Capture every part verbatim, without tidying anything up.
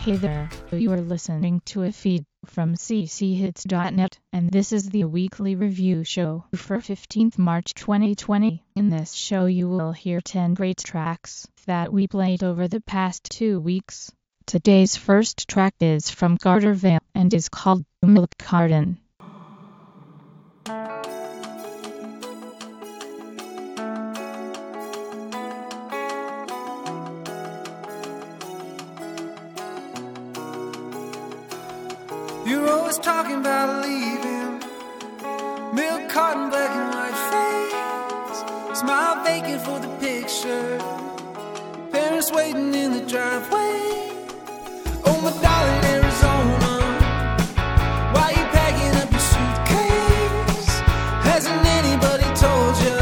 Hey there, you are listening to a feed from c c hits dot net, and this is the weekly review show for fifteenth March twenty twenty. In this show you will hear ten great tracks that we played over the past two weeks. Today's first track is from Carter Vale and is called Milk Carton. You're always talking about leaving, milk carton, black and white face, smile vacant for the picture, parents waiting in the driveway. Oh my darling Arizona, why you packing up your suitcase? Hasn't anybody told you?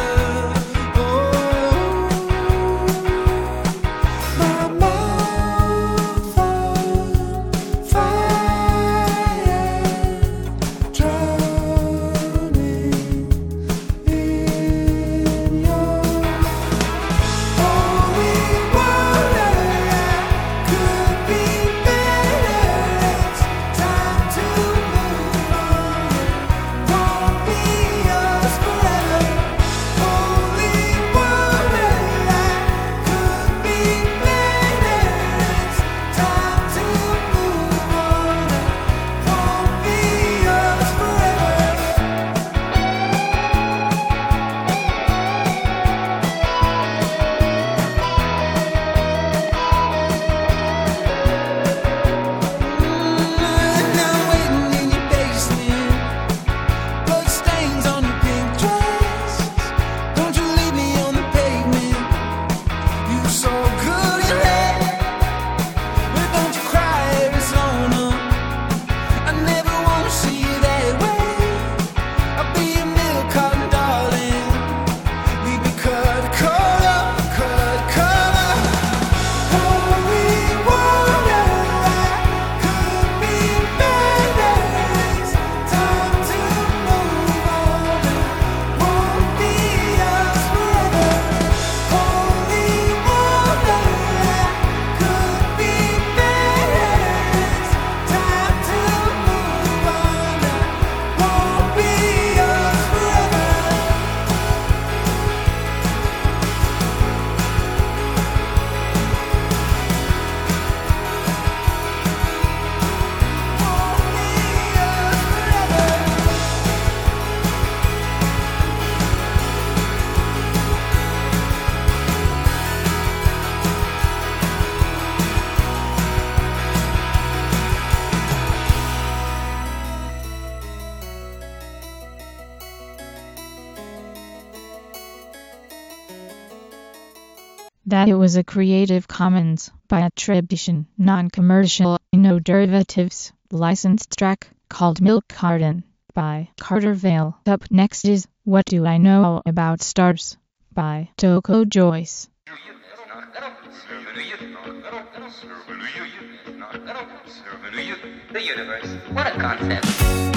That it was a Creative Commons by attribution, non-commercial, no derivatives, licensed track called Milk Carton by Carter Vale. Up next is What Do I Know About Stars by Toko Joyce. The universe. What a concept.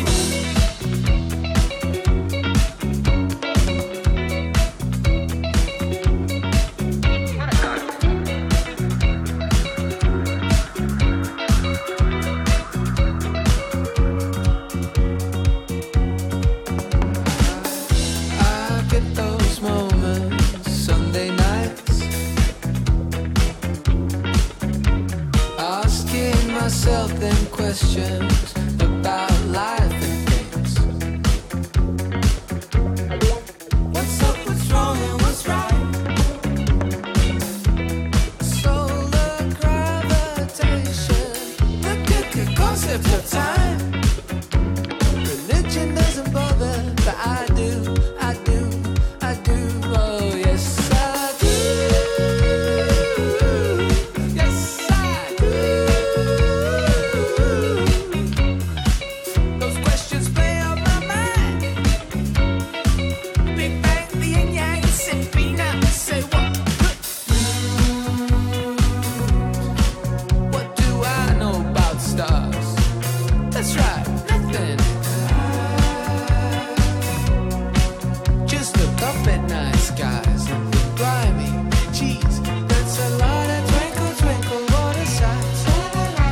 Myself then questions about life and things. What's up, what's wrong, and what's right? Solar gravitation, the good, good concept of time. Religion doesn't bother, but I do, I do, I do, oh yes I do. Twinkle, twinkle, what a sight.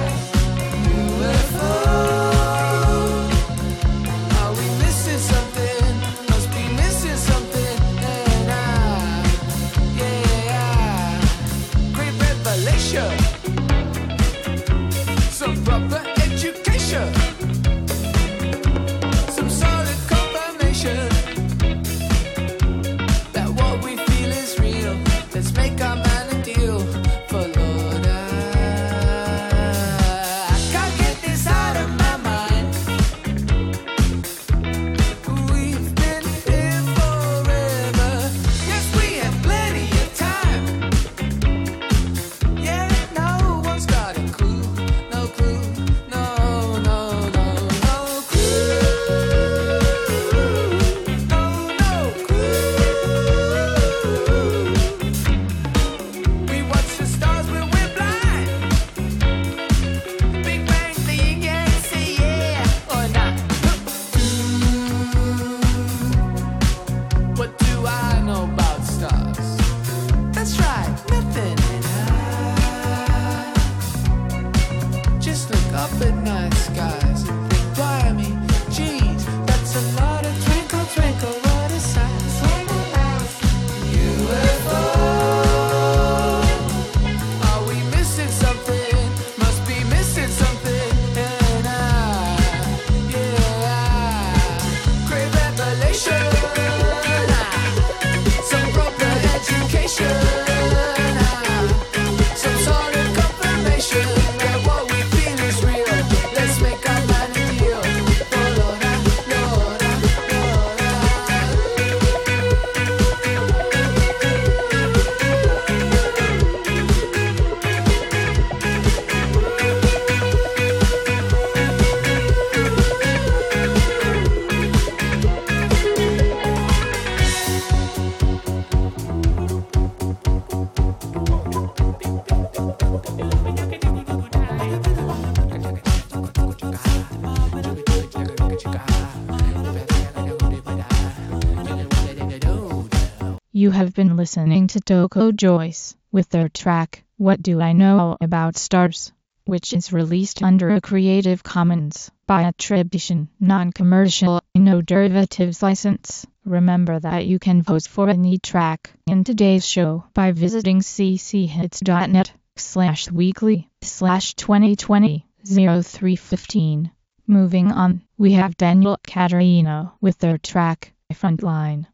You have been listening to Doko Joyce with their track, What Do I Know About Stars, which is released under a Creative Commons by attribution, non-commercial, no derivatives license. Remember that you can vote for any track in today's show by visiting cchits.net slash weekly slash 2020 0315. Moving on, we have Daniel Caterino with their track, Frontline.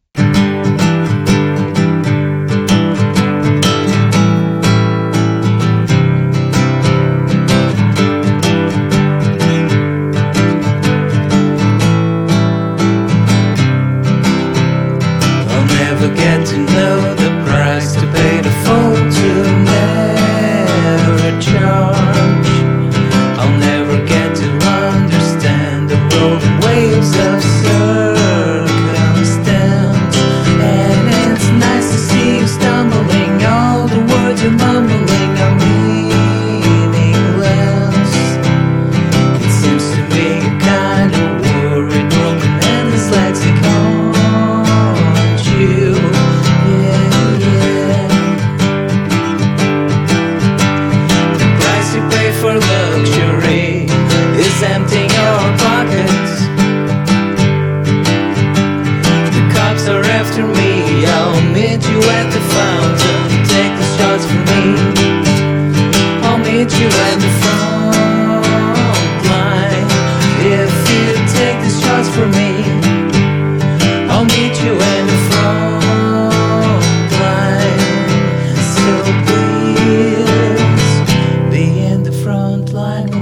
Get to know the price to pay the phone to never charge. I'll never get to understand the rolling waves of circumstance. And it's nice to see you stumbling. All the words you're mumbling are meaningless. It seems to me you're kind of worried, broken, and dyslexic. For luxury is emptying your pockets. The cops are after me. I'll meet you at the fountain. Take the shots for me. I'll meet you at the front line. If you take the shots for me, I'll meet you at the front line. So please be in the front line with me.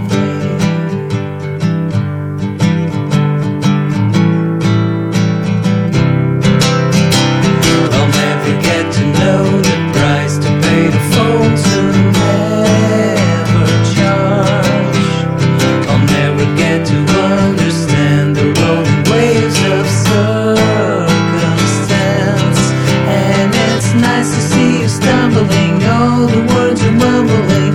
I'll never get to know the price to pay the folks who never charge. I'll never get to understand the rolling waves of circumstance. And it's nice to see you stumbling. All the words you're mumbling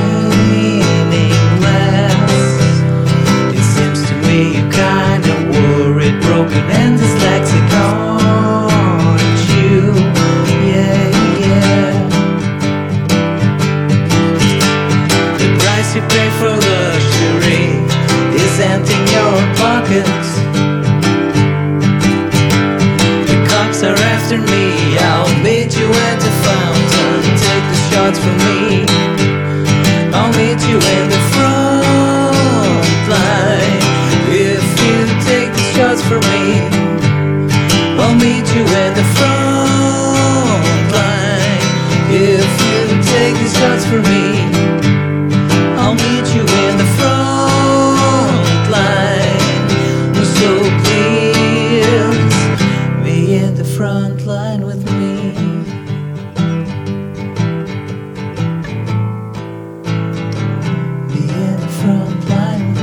broken and dyslexic, aren't you? Yeah, yeah. The price you pay for luxury is emptying your pockets. The cops are after me. I'll meet you at the fountain. Take the shots from me. I'll meet you in the front line. If you take the shots for me, I'll meet you at the front line. If you take the shots for me, I'll meet you in the front line. So please be in the front line with me. Be in the front line with me.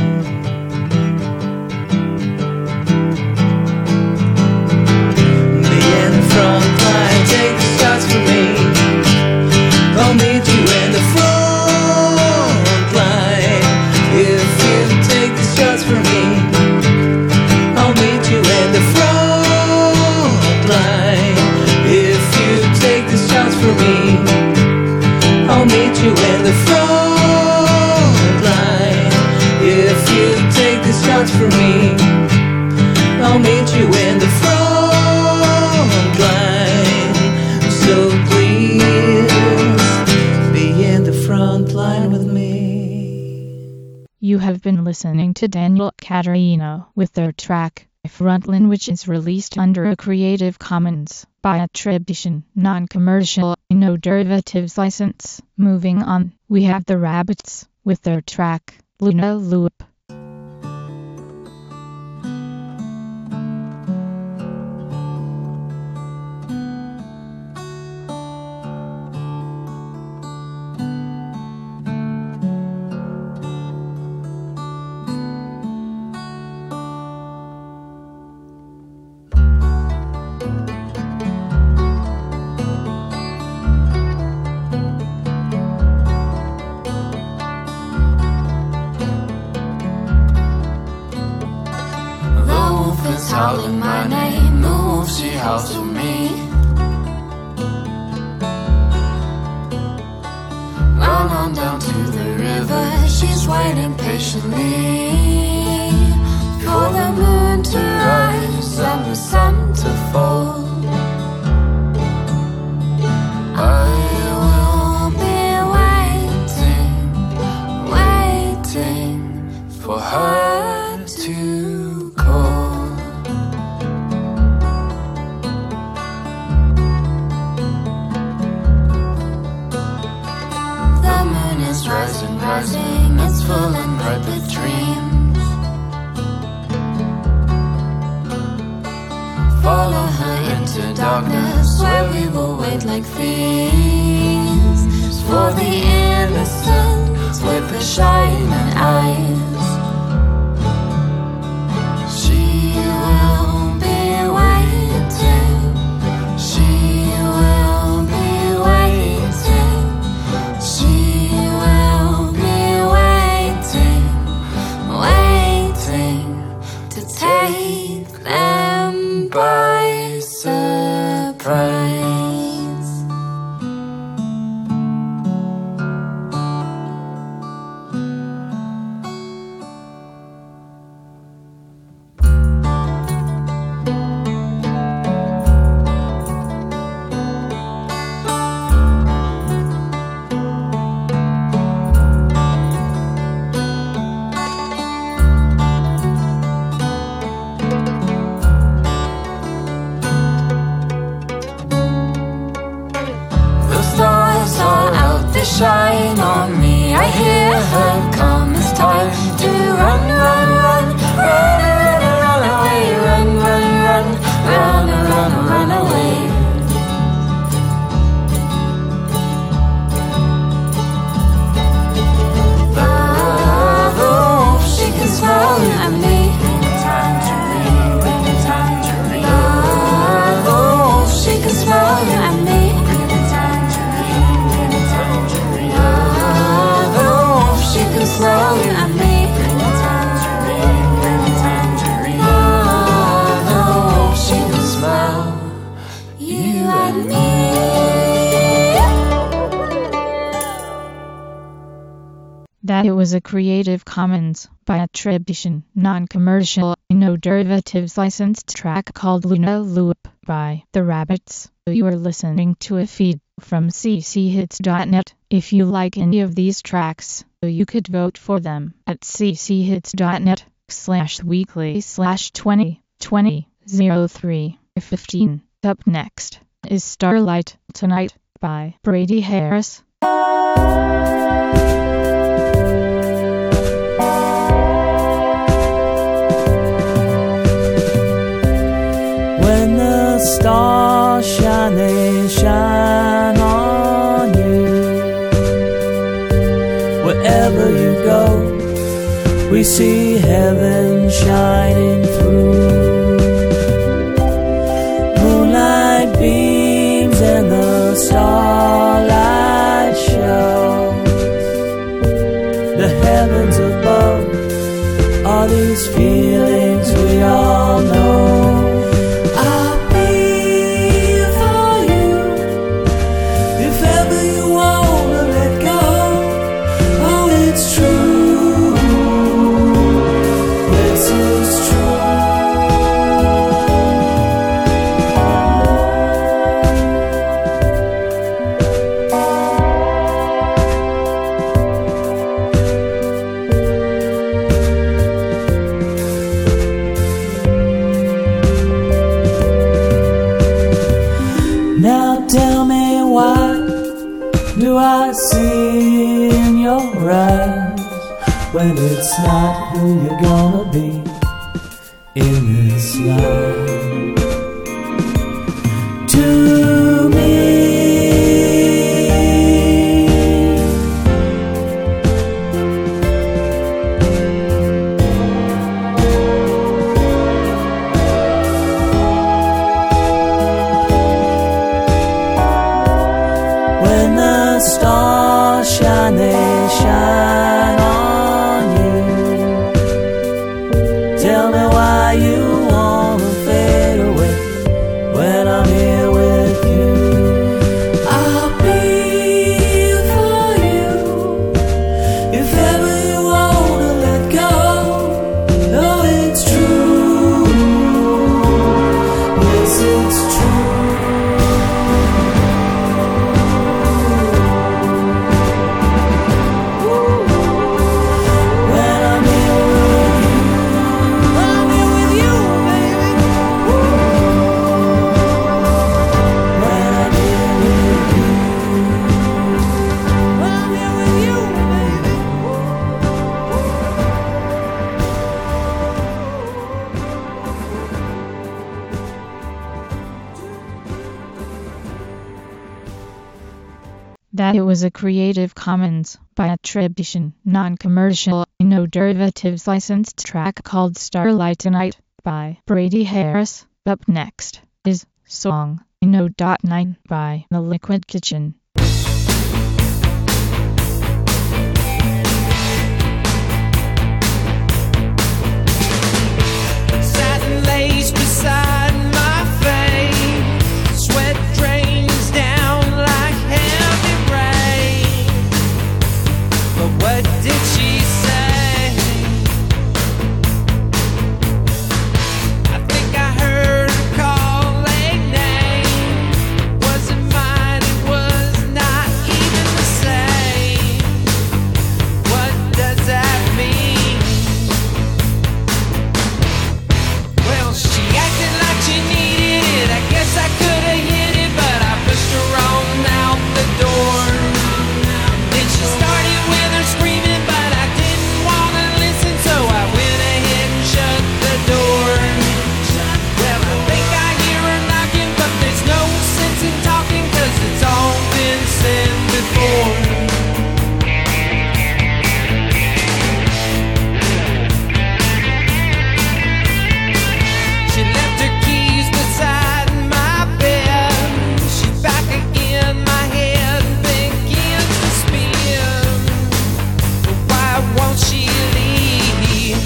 I'll meet you in the front line. If you take the shots for me, I'll meet you in the front line. If you take the shots for me, I'll meet you in the front line. If you take the shots for me, I'll meet you in the front line. So please be in the front line with me. You have been listening to Daniel Caterino with their track, Frontline, which is released under a Creative Commons by attribution, non-commercial, no derivatives license. Moving on, we have the Rabbits with their track, Luna Loop. Calling my name, move, she howls to me. waiting patiently for the moon to rise and the sun to fall. I will be waiting, waiting for her to call. The moon is rising, rising, it's full and bright with dreams. Follow her into darkness, where we will wait like thieves for the innocent with the shining eyes. She will be waiting, she will be waiting, she will be waiting, waiting to take them by surprise. Shine on me, I hear her come. It's time to run, run, run, run, run, run away, run, run, run, run, run, run away. Oh, she can smell you and me. Oh, she can smell you and me. Smell you and me. Oh, she can smell you and me. That it was a Creative Commons by attribution, non-commercial, no derivatives licensed track called Luna Loop by The Rabbits. You are listening to a feed from c c hits dot net. If you like any of these tracks, you could vote for them at c c hits dot net slash weekly slash twenty twenty oh three fifteen. Up next is Starlight Tonight by Brady Harris. When the stars shine, they shine on you. Wherever you go, we see heaven shining through. Moonlight beams and the starlight shows. The heavens above are these feelings we all know. Do I see in your eyes when it's not who you're gonna be in this life? To me, when the stars shine, they shine on you. Tell me why you wanna fade away when I'm here with you. I'll be here for you if ever you want that it was a Creative Commons by attribution, non-commercial, no derivatives licensed track called Starlight Tonight by Brady Harris. Up next is Song No. nine by The Liquid Kitchen. Satin lace beside my face, sweat drains down like heavy rain. But what did she say? I think I heard her call a name. Was it mine? It was not even the same. What does that mean? Well, she acted like she needed it. I guess I could have hit it, but I pushed her on out the door. Then she started with her screaming, but I didn't want to listen, so I went ahead and shut the door. Well, I think I hear her knocking, but there's no sense in talking, 'cause it's all been said before. She left her keys beside my bed. She back again, my head begins to spin. But why won't she leave?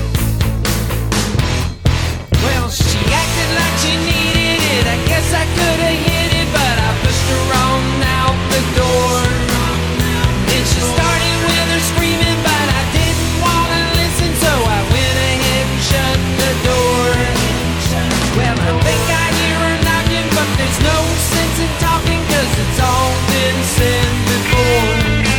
Well, she acted like she needed it. I guess I could have hit it, but I pushed her on out the door. Then she started with her screaming, but I didn't want to listen, so I went ahead and shut the door. Well, I think I hear her knocking, but there's no sense in talking, 'cause it's all been said before.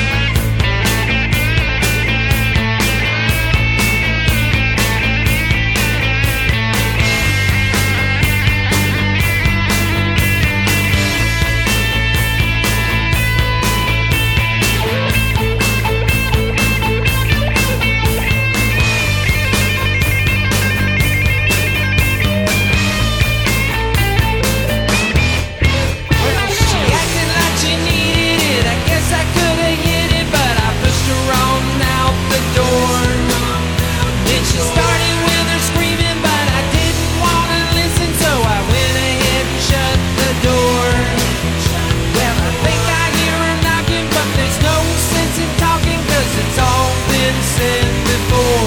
Well, she acted like she needed it. I guess I could have hit it, but I pushed her on out the door. Then she started with her screaming, but I didn't want to listen, so I went ahead and shut the door. Well, I think I hear her knocking, but there's no sense in talking, 'cause it's all been said before.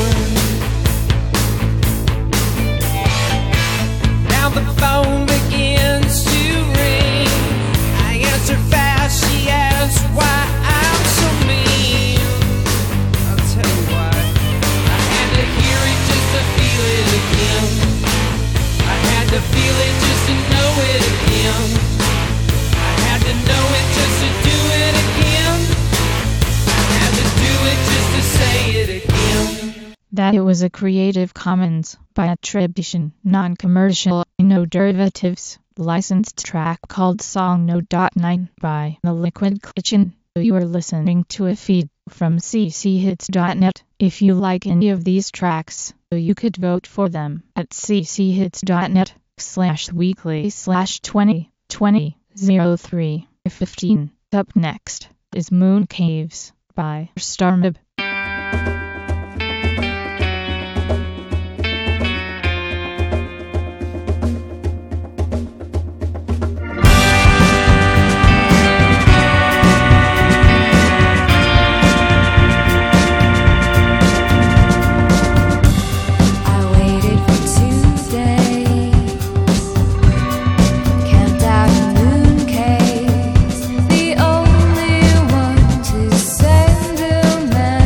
Now the phone begins to ring. I answer fast. She asks why I'm so mean. I'll tell you why. I had to hear it just to feel it again. I had to feel it just to know it again. I had to know it just to do it again. I had to do it just to say it again. That it was a Creative Commons by attribution, non-commercial, no derivatives, licensed track called Song No. nine by The Liquid Kitchen. You are listening to a feed from c c hits dot net. If you like any of these tracks, you could vote for them at c c hits dot net slash weekly slash twenty twenty oh three fifteen. Up next is Moon Caves by Starmib. I waited for two days, camped out in moon caves, the only one to send a man.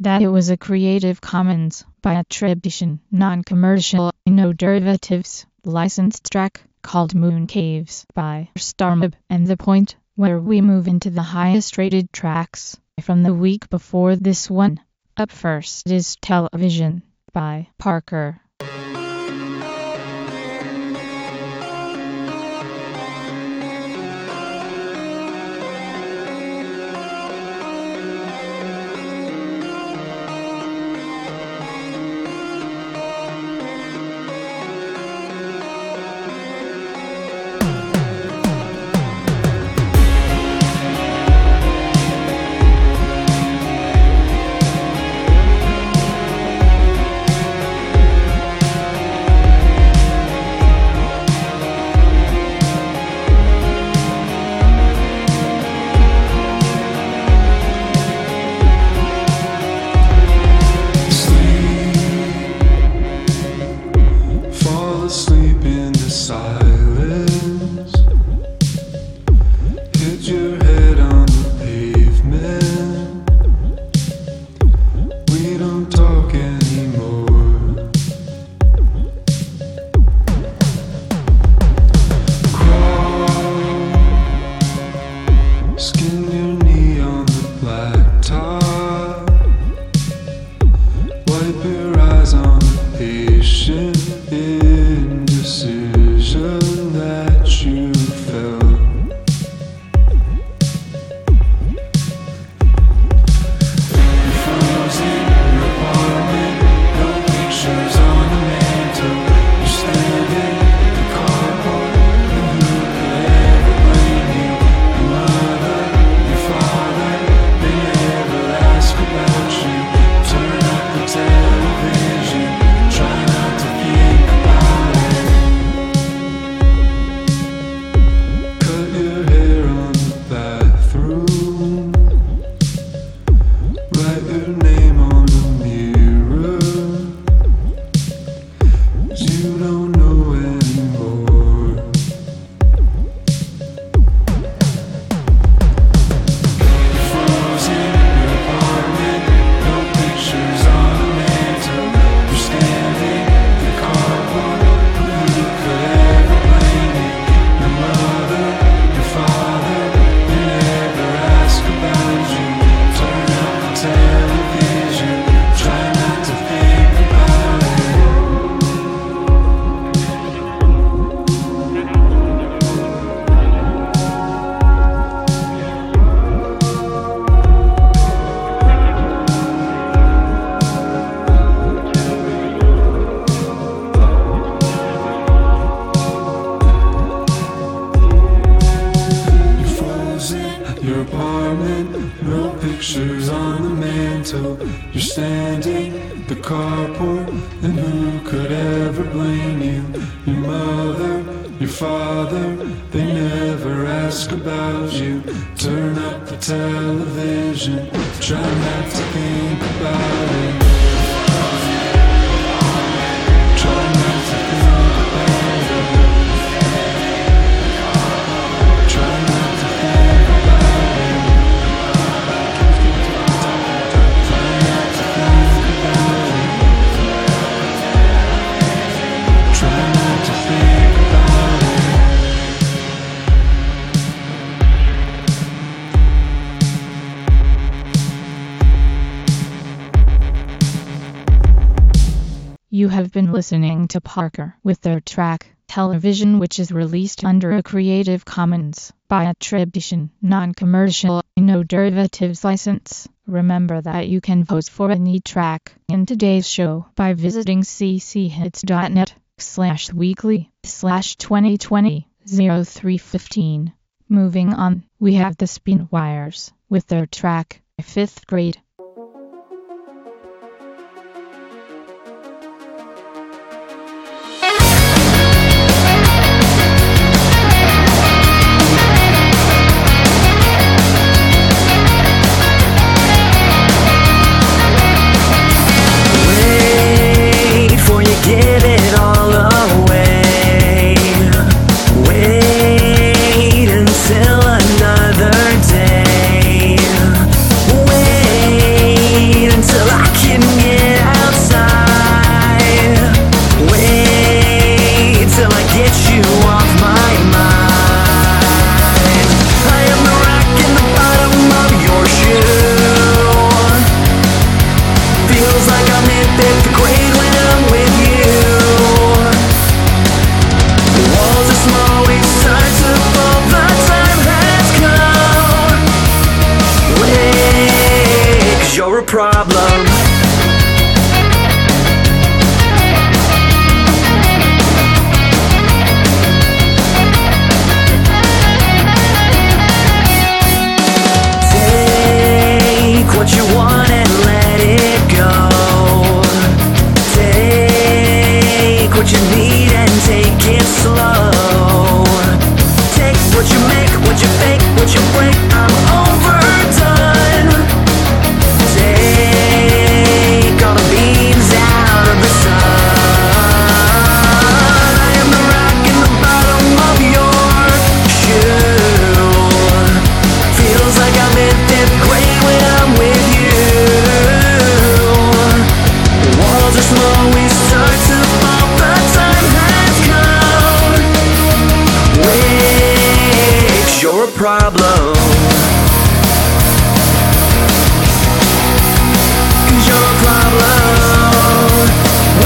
that it was a Creative Commons by attribution, non-commercial, no derivatives, licensed track called Moon Caves by Starmob, and the point where we move into the highest rated tracks from the week before this one. Up first is Television by Parker. You have been listening to Parker with their track, Television, which is released under a Creative Commons by attribution, non-commercial, no derivatives license. Remember that you can vote for any track in today's show by visiting cchits.net slash weekly slash 2020 03 15. Moving on, we have the Spinwires with their track, Fifth Grade. Give it all away. Wait until another day. Wait. problem. Take what you want and let it go. Take what you need and take it slow. Take what you make, what you fake, what you break. I'm overdone. Take all the beams out of the sun. I am the rock in the bottom of your shoe. Feels like I'm in fifth grade when I'm with you. The walls are small, we start to fall. The time has come. Which you're a problem. Cause you're a problem. Oh,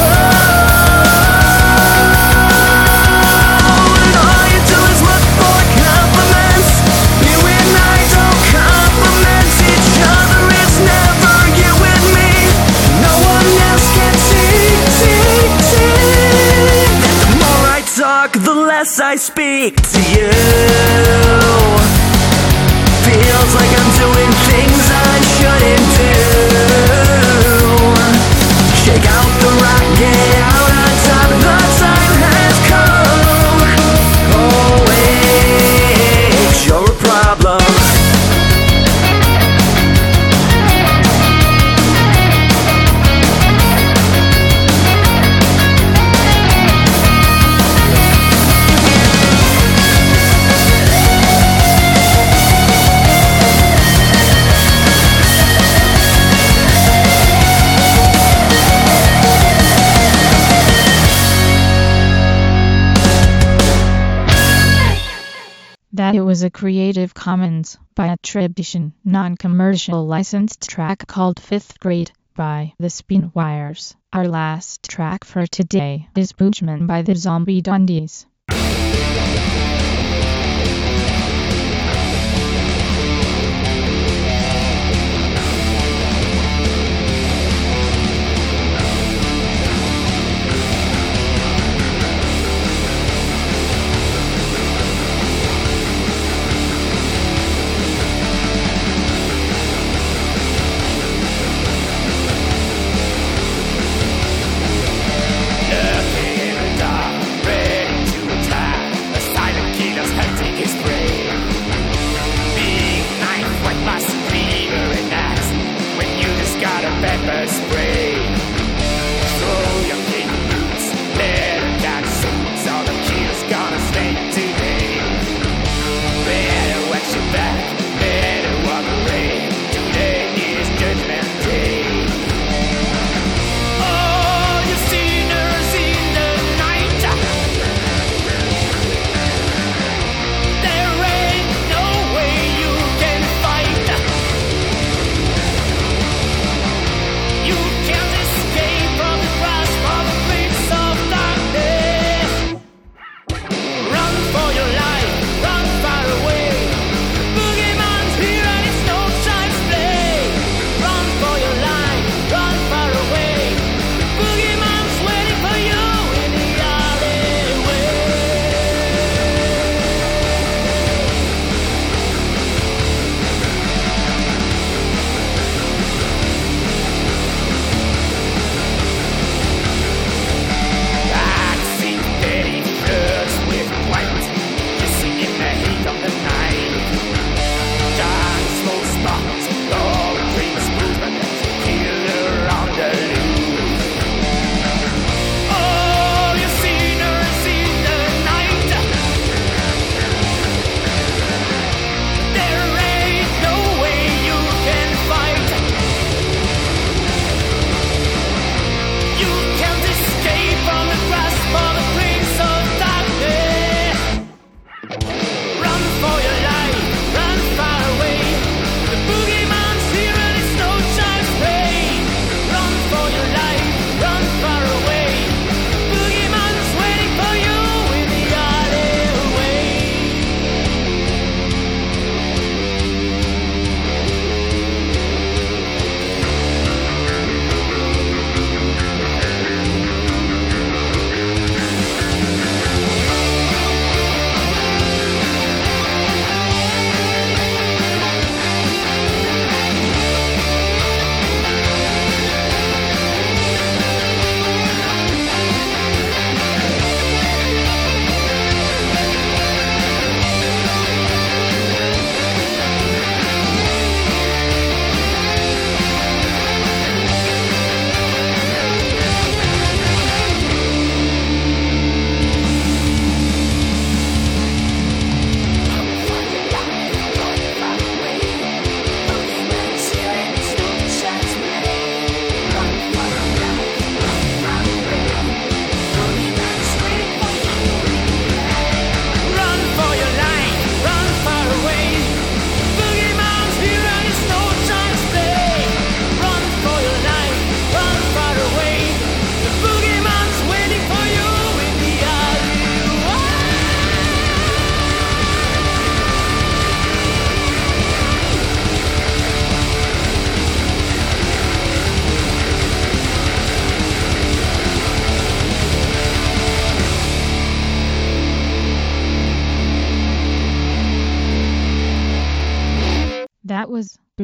and all you do is look for compliments. You and I don't compliment each other. It's never you and me. No one else can see, see, see that the more I talk, the less I speak to you. Feels like I'm doing things I shouldn't do. Shake out the rock, get out on top. The time has come. Oh wait, you're a problem. That it was a Creative Commons by attribution, non-commercial licensed track called Fifth Grade by the Spinwires. Our last track for today is Boojman by the Zombie Dundies. Looking in the dark, ready to attack. A silent killer's hunting his prey. Big knife, white mask, fever and axe. When you just got a pepper spray. Throw your king boots, leather cat suits. All the kills gonna stay today. Better watch your back, better walk away. Today is Judgment Day. All you sinners in the night, there ain't no way you can fight. You can't escape.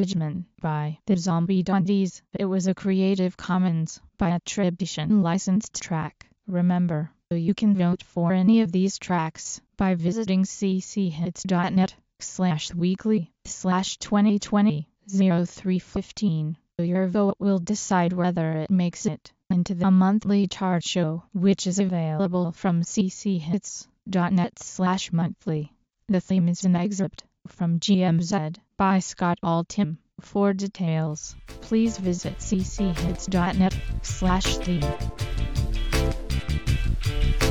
infringement by the Zombie Dandies. It was a Creative Commons by attribution licensed track. Remember, you can vote for any of these tracks by visiting cchits.net slash weekly slash 2020 03 15. Your vote will decide whether it makes it into the monthly chart show, which is available from cchits.net slash monthly. The theme is an excerpt from G M Z by Scott Altham. For details, please visit cchits.net slash theme.